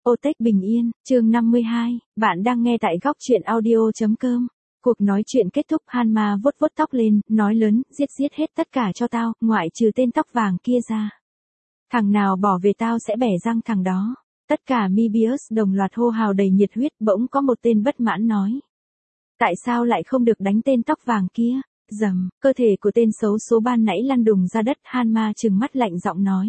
Ô Tech Bình Yên, chương 52, bạn đang nghe tại góc truyện audio.com. Cuộc nói chuyện kết thúc, Hanma vuốt vuốt tóc lên, nói lớn, giết hết tất cả cho tao, ngoại trừ tên tóc vàng kia ra. Thằng nào bỏ về tao sẽ bẻ răng thằng đó. Tất cả Mobius đồng loạt hô hào đầy nhiệt huyết, bỗng có một tên bất mãn nói. Tại sao lại không được đánh tên tóc vàng kia? Dầm, cơ thể của tên xấu số ban nãy lăn đùng ra đất, Hanma trừng mắt lạnh giọng nói.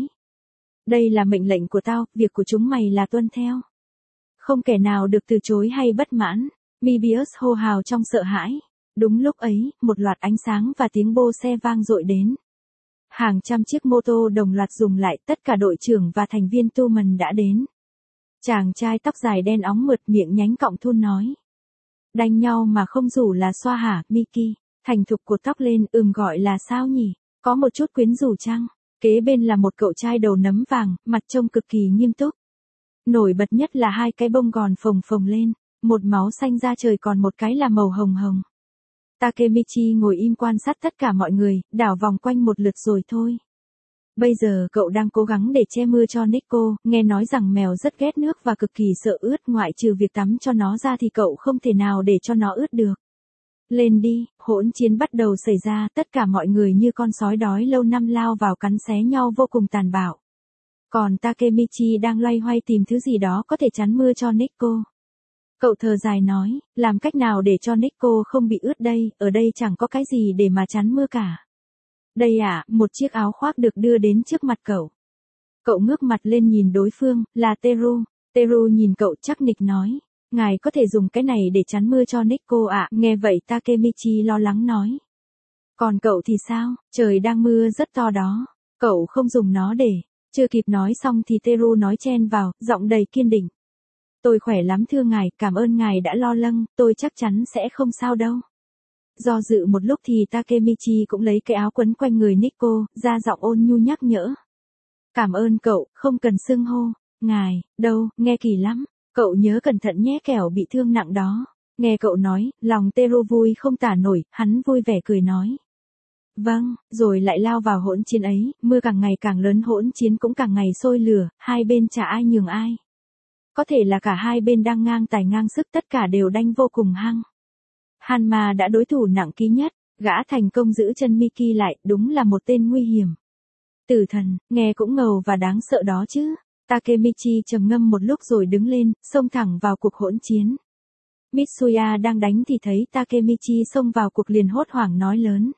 Đây là mệnh lệnh của tao, việc của chúng mày là tuân theo. Không kẻ nào được từ chối hay bất mãn. Mobius hô hào trong sợ hãi. Đúng lúc ấy, một loạt ánh sáng và tiếng bô xe vang dội đến. Hàng trăm chiếc mô tô đồng loạt dùng lại, tất cả đội trưởng và thành viên Tumen đã đến. Chàng trai tóc dài đen óng mượt miệng nhánh cọng thun nói. Đánh nhau mà không rủ là xoa hả, Mickey? Thành thục cột tóc lên, gọi là sao nhỉ? Có một chút quyến rũ chăng? Kế bên là một cậu trai đầu nấm vàng, mặt trông cực kỳ nghiêm túc. Nổi bật nhất là hai cái bông gòn phồng phồng lên, một máu xanh da trời còn một cái là màu hồng hồng. Takemichi ngồi im quan sát tất cả mọi người, đảo vòng quanh một lượt rồi thôi. Bây giờ cậu đang cố gắng để che mưa cho Nico, nghe nói rằng mèo rất ghét nước và cực kỳ sợ ướt, ngoại trừ việc tắm cho nó ra thì cậu không thể nào để cho nó ướt được. Lên đi, hỗn chiến bắt đầu xảy ra, tất cả mọi người như con sói đói lâu năm lao vào cắn xé nhau vô cùng tàn bạo. Còn Takemichi đang loay hoay tìm thứ gì đó có thể chắn mưa cho Nico. Cậu thở dài nói, làm cách nào để cho Nico không bị ướt đây, ở đây chẳng có cái gì để mà chắn mưa cả. Đây à, một chiếc áo khoác được đưa đến trước mặt cậu. Cậu ngước mặt lên nhìn đối phương, là Teru. Teru nhìn cậu chắc nịch nói. Ngài có thể dùng cái này để chắn mưa cho Nico ạ. Nghe vậy Takemichi lo lắng nói. Còn cậu thì sao, trời đang mưa rất to đó. Cậu không dùng nó để. Chưa kịp nói xong thì Teru nói chen vào, giọng đầy kiên định. Tôi khỏe lắm thưa ngài, cảm ơn ngài đã lo lắng, tôi chắc chắn sẽ không sao đâu. Do dự một lúc thì Takemichi cũng lấy cái áo quấn quanh người Nico, ra giọng ôn nhu nhắc nhở. Cảm ơn cậu, không cần xưng hô. Ngài, đâu, nghe kỳ lắm. Cậu nhớ cẩn thận nhé, kẻo bị thương nặng đó. Nghe cậu nói, lòng Teru vui không tả nổi, hắn vui vẻ cười nói. Vâng, rồi lại lao vào hỗn chiến ấy, mưa càng ngày càng lớn, hỗn chiến cũng càng ngày sôi lửa, hai bên chả ai nhường ai. Có thể là cả hai bên đang ngang tài ngang sức, tất cả đều đanh vô cùng hăng. Hanma đã đối thủ nặng ký nhất, gã thành công giữ chân Miki lại, đúng là một tên nguy hiểm. Tử thần, nghe cũng ngầu và đáng sợ đó chứ. Takemichi trầm ngâm một lúc rồi đứng lên, xông thẳng vào cuộc hỗn chiến. Mitsuya đang đánh thì thấy Takemichi xông vào cuộc liền hốt hoảng nói lớn.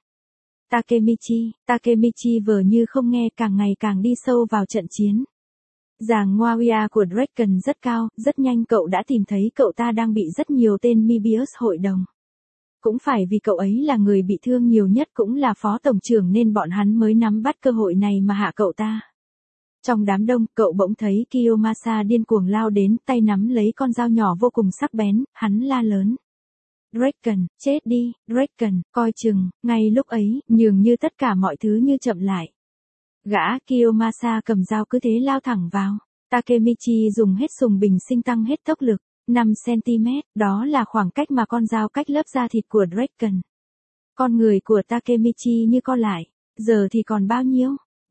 Takemichi vờ như không nghe, càng ngày càng đi sâu vào trận chiến. Giàng Ngoaia của Draken rất cao, rất nhanh cậu đã tìm thấy cậu ta đang bị rất nhiều tên Mobius hội đồng. Cũng phải vì cậu ấy là người bị thương nhiều nhất, cũng là phó tổng trưởng nên bọn hắn mới nắm bắt cơ hội này mà hạ cậu ta. Trong đám đông, cậu bỗng thấy Kiyomasa điên cuồng lao đến, tay nắm lấy con dao nhỏ vô cùng sắc bén, hắn la lớn. Draken, chết đi, Draken, coi chừng. Ngay lúc ấy, nhường như tất cả mọi thứ như chậm lại. Gã Kiyomasa cầm dao cứ thế lao thẳng vào. Takemichi dùng hết sùng bình sinh tăng hết tốc lực. 5cm, đó là khoảng cách mà con dao cách lớp da thịt của Draken. Con người của Takemichi như co lại. Giờ thì còn bao nhiêu?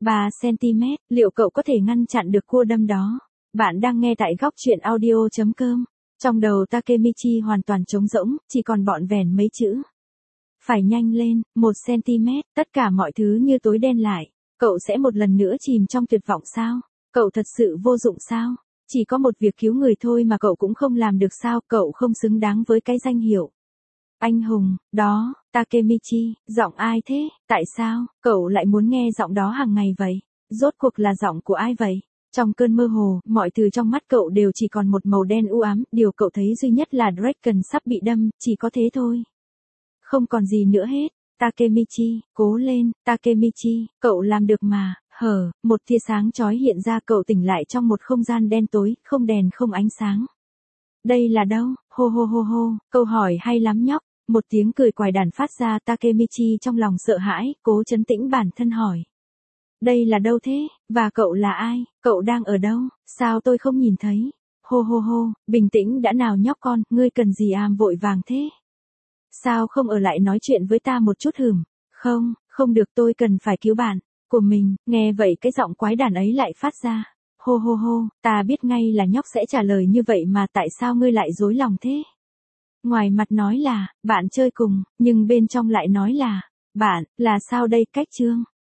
3cm, liệu cậu có thể ngăn chặn được cua đâm đó? Bạn đang nghe tại góc truyện audio.com. Trong đầu Takemichi hoàn toàn trống rỗng, chỉ còn vỏn vẹn mấy chữ. Phải nhanh lên, 1cm, tất cả mọi thứ như tối đen lại. Cậu sẽ một lần nữa chìm trong tuyệt vọng sao? Cậu thật sự vô dụng sao? Chỉ có một việc cứu người thôi mà cậu cũng không làm được sao? Cậu không xứng đáng với cái danh hiệu anh hùng, đó, Takemichi, giọng ai thế? Tại sao, cậu lại muốn nghe giọng đó hàng ngày vậy? Rốt cuộc là giọng của ai vậy? Trong cơn mơ hồ, mọi thứ trong mắt cậu đều chỉ còn một màu đen u ám, điều cậu thấy duy nhất là Draken sắp bị đâm, chỉ có thế thôi. Không còn gì nữa hết. Takemichi, cố lên, Takemichi, cậu làm được mà. Một tia sáng chói hiện ra, cậu tỉnh lại trong một không gian đen tối, không đèn không ánh sáng. Đây là đâu? Hô hô hô hô, câu hỏi hay lắm nhóc. Một tiếng cười quái đản phát ra, Takemichi trong lòng sợ hãi, cố trấn tĩnh bản thân hỏi. Đây là đâu thế? Và cậu là ai? Cậu đang ở đâu? Sao tôi không nhìn thấy? Hô hô hô, bình tĩnh đã nào nhóc con, ngươi cần gì vội vàng thế? Sao không ở lại nói chuyện với ta một chút hừm? Không được, tôi cần phải cứu bạn của mình. Nghe vậy cái giọng quái đản ấy lại phát ra. Hô hô hô, ta biết ngay là nhóc sẽ trả lời như vậy mà tại sao ngươi lại dối lòng thế? Ngoài mặt nói là, bạn chơi cùng, nhưng bên trong lại nói là, bạn, là sao đây cách Trương?